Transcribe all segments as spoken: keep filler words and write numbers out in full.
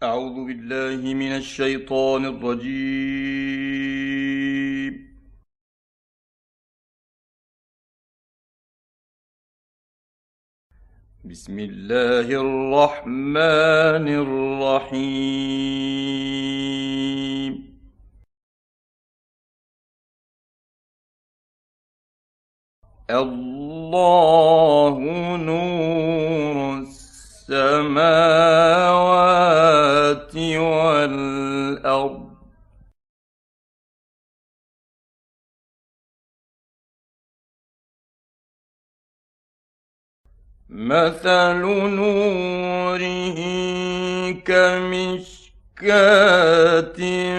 أعوذ بالله من الشيطان الرجيم. بسم الله الرحمن الرحيم. الله نور السماوات والأرض مثل نوره كمشكاة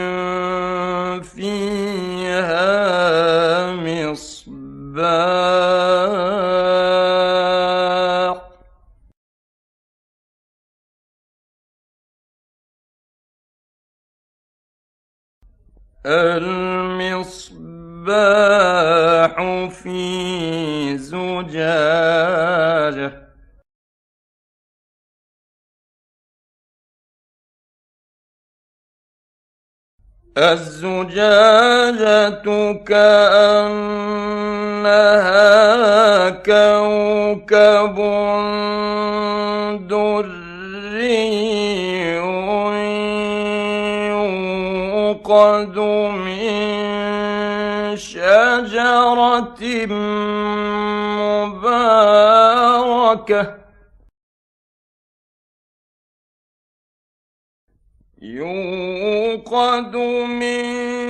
فيها مصباح المصباح في زجاجة الزجاجة كأنها كوكب دري يوقد من شجرة مباركة يوقد من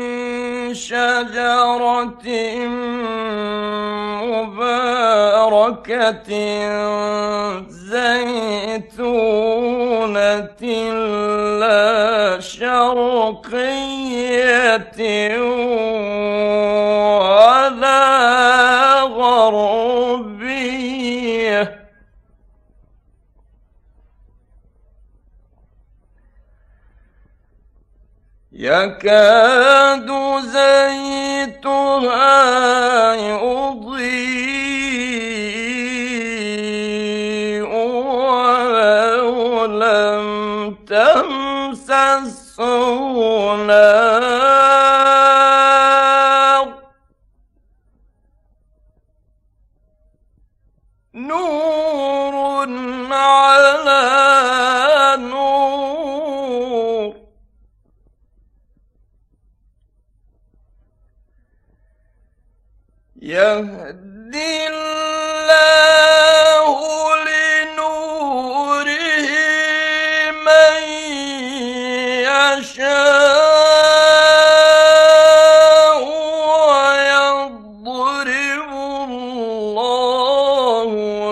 شجرة مباركة زيتونة لا شرقية ولا غربية يكاد زيتها يضيء ولو لم تمسسه نار نور على نور يهدي الله لنوره من يشاء ويضرب الله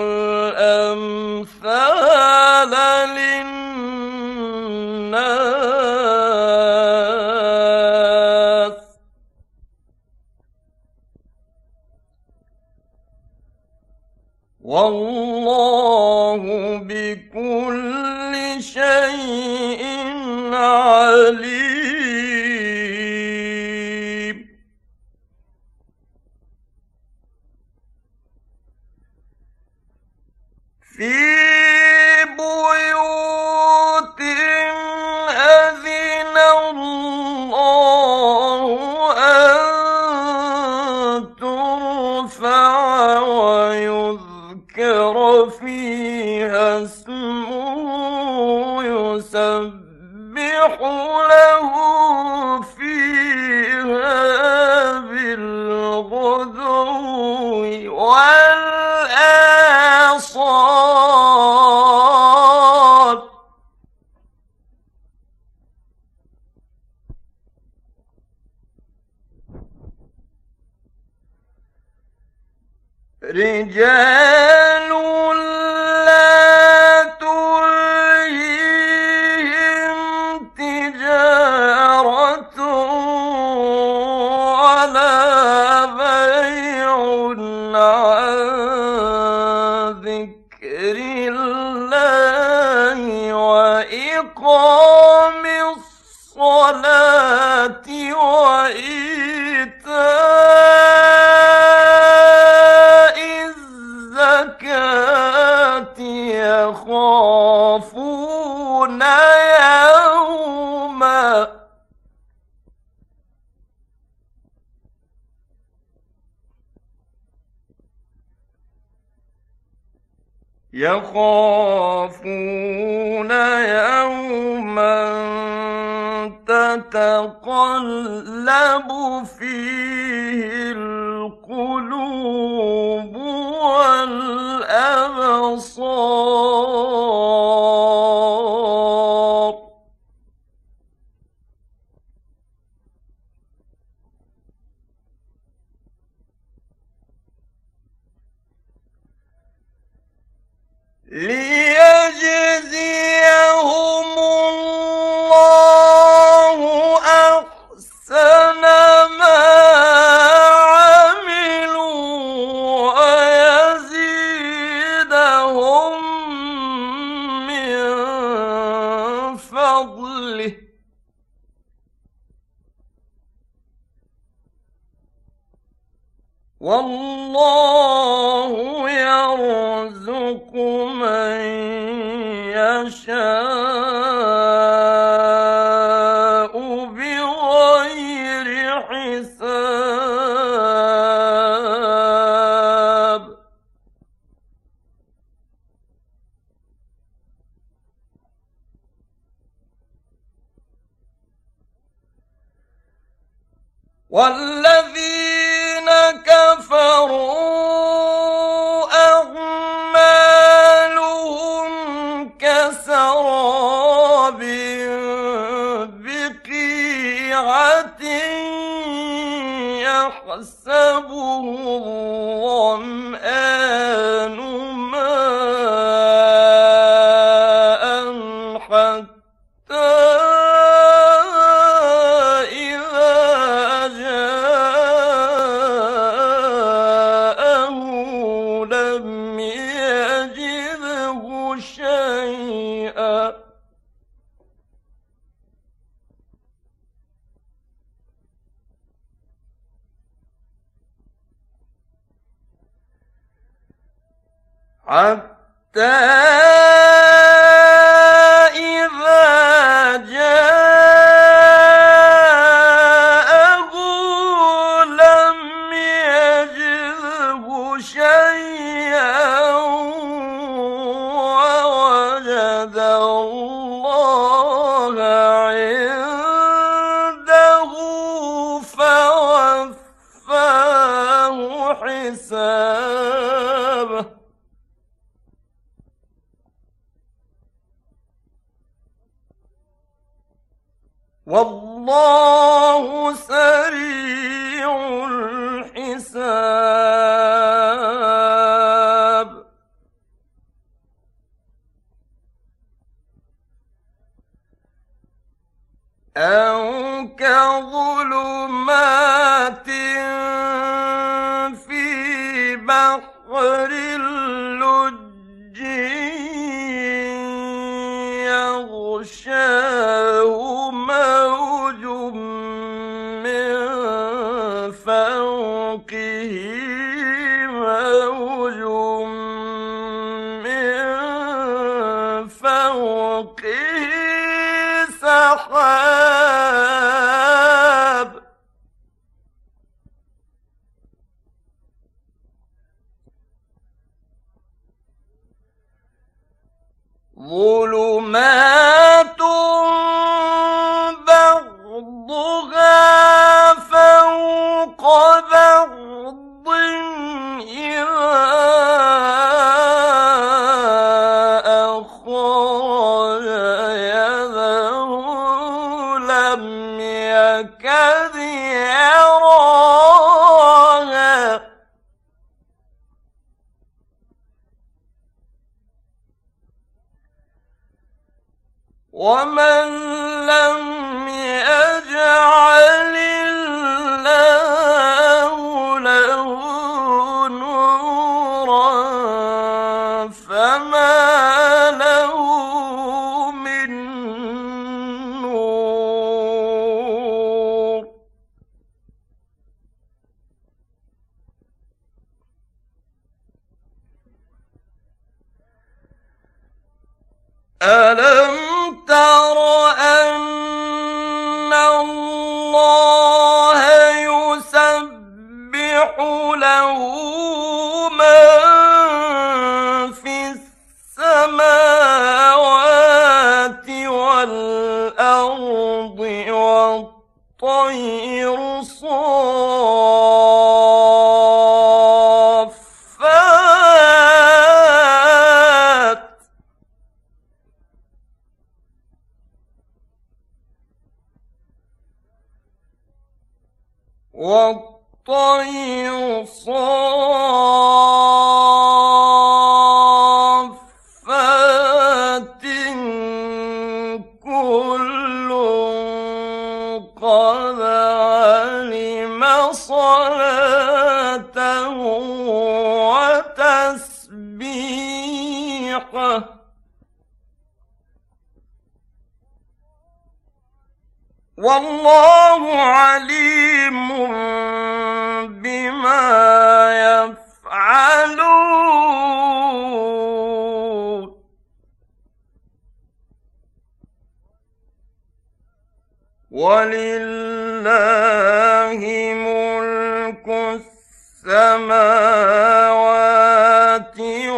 الأمثال للناس والله بكل شيء عليم في بيوت أذن الله أن ترفع ويذكر فيها اسمه يسبح له فيها بالغدو والآصال رجال لا تلهيهم تجارة ولا بيع عن ذكر الله وإقام الصلاة وإيتاء الزكاة يخافون يوما يخافون يوما تتقلب فيه القلوب والأبصار ليجزيهم الله أحسن ما عملوا ويزيدهم من فضله والله يرزق من يشاء بغير حساب والذين كفروا أعمالهم كسراب بقيعة يحسبه الظمآن ماء حتى حتى إذا جاءه لم يجده شيئا ووجد الله عنده فوفاه حسابه والله سريع الحساب أو كظلمات في بحر اللج يغشاه موج من فوقه موج من فوقه سحاب ظلمات بعضها فوق بعض إذا أخرج يده لم يكد يراها ومن لم يجعل الله له نورا فما له من نور ألم تر أن الله يسبح له من في والطير صافات كل قد علم صلاته وتسبيحه والله عليم بما يفعلون ولله ملك السماوات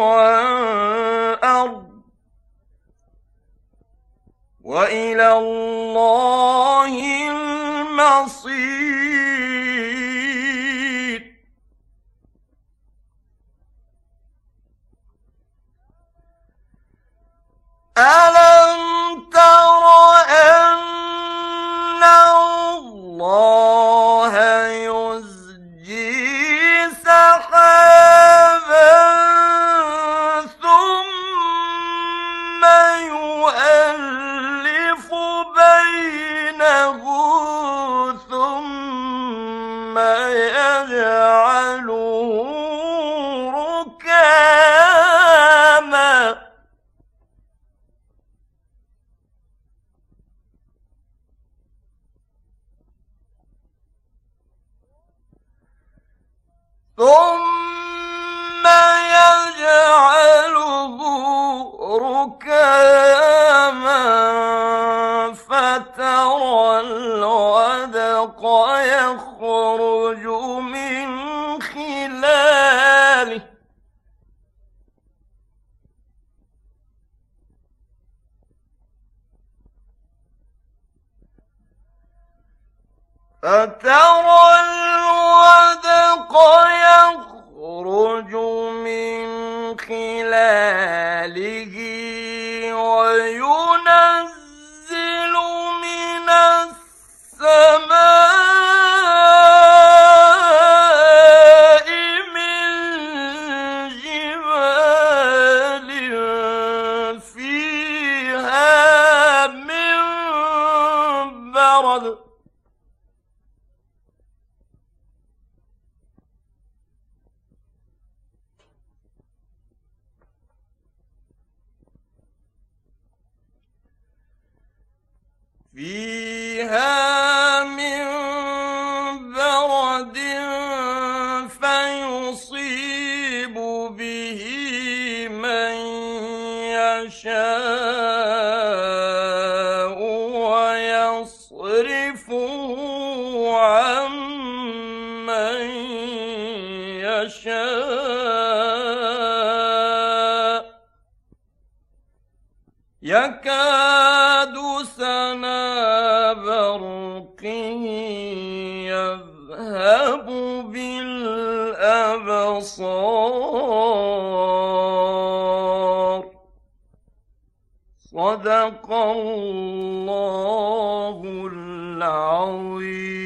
والأرض وإلى الله المصير ألم تر أن الله يزجي سحابا ثم يؤلف بينه ثم يجعله ركاما ثم يجعله ركاما فترى الودق يخرج من خلاله فترى الودق يخرج من خلاله وينزل من السماء من جبال فيها من برد فيها من برد فيصيب به من يشاء ويصرفه عن من يشاء يكاد سنا برقه يذهب بالأبصار صدق الله العظيم.